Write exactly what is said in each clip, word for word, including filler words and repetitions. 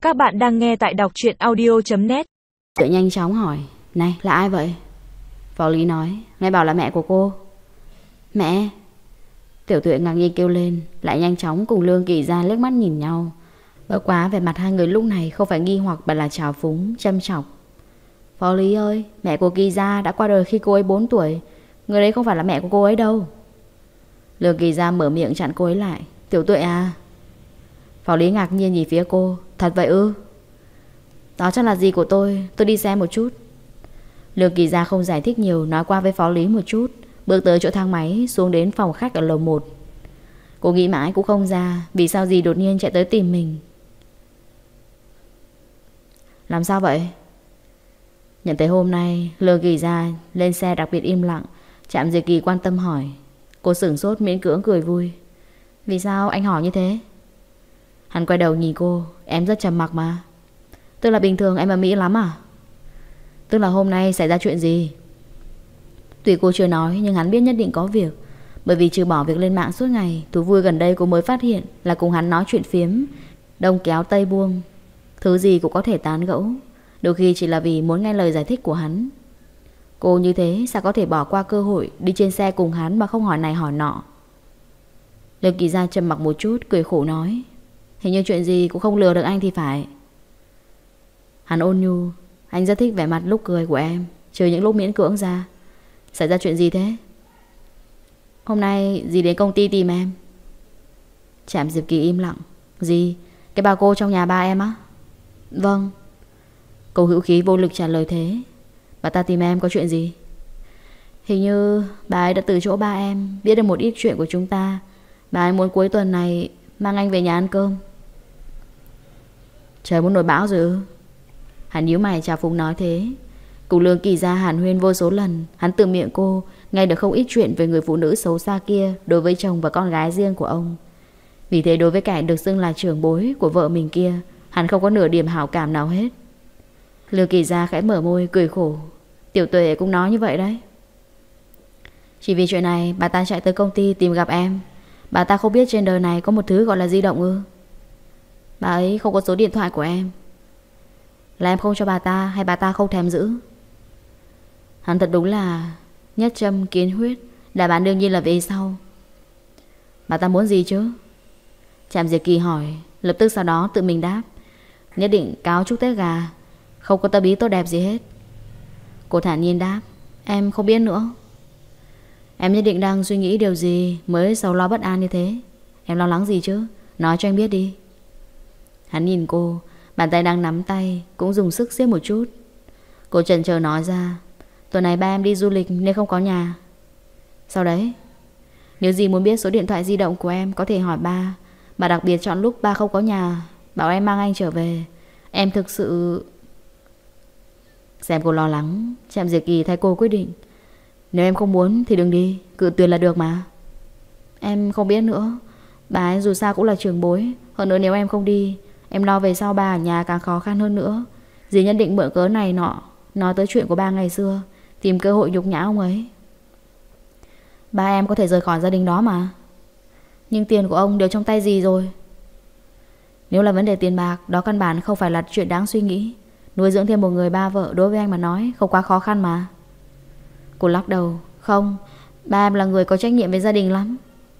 Các bạn đang nghe tại đọc truyện audio.net. Tự nhanh chóng hỏi: Này, là ai vậy? Phó Lý nói: Nghe bảo là mẹ của cô. Mẹ? Tiểu Tuệ ngạc nhiên kêu lên, lại nhanh chóng cùng Lương Kỳ Gia liếc mắt nhìn nhau. Bất quá về mặt hai người lúc này không phải nghi hoặc mà là trào phúng, châm chọc. Phó Lý ơi, mẹ của Kỳ Gia đã qua đời khi cô ấy bốn tuổi. Người đấy không phải là mẹ của cô ấy đâu. Lương Kỳ Gia mở miệng chặn cô ấy lại: Tiểu Tuệ à? Phó Lý ngạc nhiên nhìn phía cô: Thật vậy ư? Đó chắc là gì của tôi, tôi đi xem một chút. Lương Kỳ Gia không giải thích nhiều, nói qua với Phó Lý một chút, bước tới chỗ thang máy xuống đến phòng khách ở lầu một. Cô nghĩ mãi cũng không ra vì sao dì đột nhiên chạy tới tìm mình. Làm sao vậy? Nhận thấy hôm nay Lương Kỳ Gia lên xe đặc biệt im lặng, Trạm Diệt Kỳ quan tâm hỏi. Cô sửng sốt miễn cưỡng cười vui. Vì sao anh hỏi như thế? Hắn quay đầu nhìn cô: Em rất trầm mặc mà. Tức là bình thường em ở Mỹ lắm à? Tức là hôm nay xảy ra chuyện gì? Tuy cô chưa nói nhưng hắn biết nhất định có việc. Bởi vì trừ bỏ việc lên mạng suốt ngày, thú vui gần đây cô mới phát hiện là cùng hắn nói chuyện phiếm, đông kéo tây buông, thứ gì cũng có thể tán gẫu. Đôi khi chỉ là vì muốn nghe lời giải thích của hắn. Cô như thế sao có thể bỏ qua cơ hội đi trên xe cùng hắn mà không hỏi này hỏi nọ. Lương Kỳ Gia trầm mặc một chút, cười khổ nói: Hình như chuyện gì cũng không lừa được anh thì phải. Hắn ôn nhu: Anh rất thích vẻ mặt lúc cười của em, trừ những lúc miễn cưỡng ra. Xảy ra chuyện gì thế? Hôm nay dì đến công ty tìm em. Trạm Diệp Kỳ im lặng. Gì? Cái bà cô trong nhà ba em á? Vâng. Cô hữu khí vô lực trả lời thế. Bà ta tìm em có chuyện gì? Hình như bà ấy đã từ chỗ ba em biết được một ít chuyện của chúng ta. Bà ấy muốn cuối tuần này mang anh về nhà ăn cơm. Trời muốn nổi bão rồi ư? Hắn nhíu mày chào phúng nói thế. Cùng Lương Kỳ Gia hàn huyên vô số lần, hắn từ miệng cô nghe được không ít chuyện về người phụ nữ xấu xa kia đối với chồng và con gái riêng của ông. Vì thế đối với kẻ được xưng là trưởng bối của vợ mình kia, hắn không có nửa điểm hảo cảm nào hết. Lương Kỳ Gia khẽ mở môi cười khổ. Tiểu Tuệ cũng nói như vậy đấy. Chỉ vì chuyện này bà ta chạy tới công ty tìm gặp em. Bà ta không biết trên đời này có một thứ gọi là di động ư? Bà ấy không có số điện thoại của em. Là em không cho bà ta hay bà ta không thèm giữ? Hắn thật đúng là nhất châm kiến huyết. Đáp án đương nhiên là về sau. Bà ta muốn gì chứ? Trạm Diệt Kỳ hỏi, lập tức sau đó tự mình đáp: Nhất định cáo chúc Tết gà. Không có tâm ý tốt đẹp gì hết. Cô thản nhiên đáp: Em không biết nữa. Em nhất định đang suy nghĩ điều gì mới sầu lo bất an như thế? Em lo lắng gì chứ? Nói cho anh biết đi. Hắn nhìn cô, bàn tay đang nắm tay cũng dùng sức siết một chút. Cô chần chờ nói ra: Tuần này ba em đi du lịch nên không có nhà. Sau đấy, nếu gì muốn biết số điện thoại di động của em có thể hỏi ba. Bà đặc biệt chọn lúc ba không có nhà, bảo em mang anh trở về. Em thực sự... Xem cô lo lắng, Trạm Diệt Kỳ thay cô quyết định: Nếu em không muốn thì đừng đi, cự tuyệt là được mà. Em không biết nữa. Bà ấy dù sao cũng là trưởng bối. Hơn nữa nếu em không đi, em lo về sau ba ở nhà càng khó khăn hơn nữa. Dì nhất định mượn cớ này nọ nói tới chuyện của ba ngày xưa, tìm cơ hội nhục nhã ông ấy. Ba em có thể rời khỏi gia đình đó mà. Nhưng tiền của ông đều trong tay dì rồi. Nếu là vấn đề tiền bạc, đó căn bản không phải là chuyện đáng suy nghĩ. Nuôi dưỡng thêm một người ba vợ đối với anh mà nói không quá khó khăn mà. Cô lắc đầu: Không, ba em là người có trách nhiệm với gia đình lắm.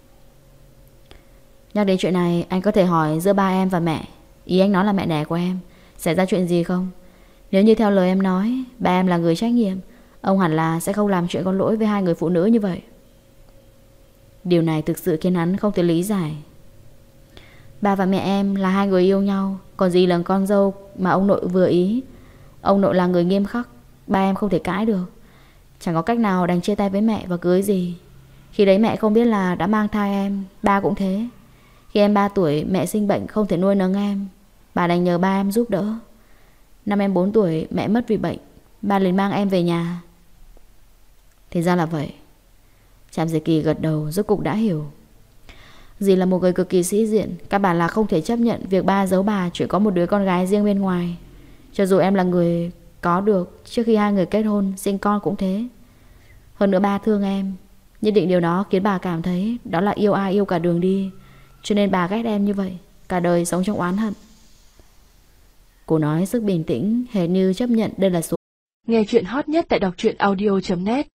Nhắc đến chuyện này, anh có thể hỏi giữa ba em và mẹ. Ý anh nói là mẹ đẻ của em. Xảy ra chuyện gì không? Nếu như theo lời em nói, ba em là người trách nhiệm, ông hẳn là sẽ không làm chuyện có lỗi với hai người phụ nữ như vậy. Điều này thực sự khiến hắn không thể lý giải. Ba và mẹ em là hai người yêu nhau, còn dì là con dâu mà ông nội vừa ý. Ông nội là người nghiêm khắc, ba em không thể cãi được. Chẳng có cách nào đành chia tay với mẹ và cưới dì. Khi đấy mẹ không biết là đã mang thai em. Ba cũng thế. Khi em ba tuổi mẹ sinh bệnh không thể nuôi nấng em, bà đành nhờ ba em giúp đỡ. Năm em bốn tuổi mẹ mất vì bệnh, ba liền mang em về nhà. Thì ra là vậy. Trạm Diệt Kỳ gật đầu, rốt cục đã hiểu. Dì là một người cực kỳ sĩ diện, các bạn là không thể chấp nhận việc ba giấu bà chuyện có một đứa con gái riêng bên ngoài. Cho dù em là người có được trước khi hai người kết hôn, sinh con cũng thế. Hơn nữa ba thương em, nhất định điều đó khiến bà cảm thấy đó là yêu ai yêu cả đường đi. Cho nên bà ghét em như vậy, cả đời sống trong oán hận. Cô nói sức bình tĩnh, hệt như chấp nhận đây là số. Nghe chuyện hot nhất tại đọc truyện audio chấm net.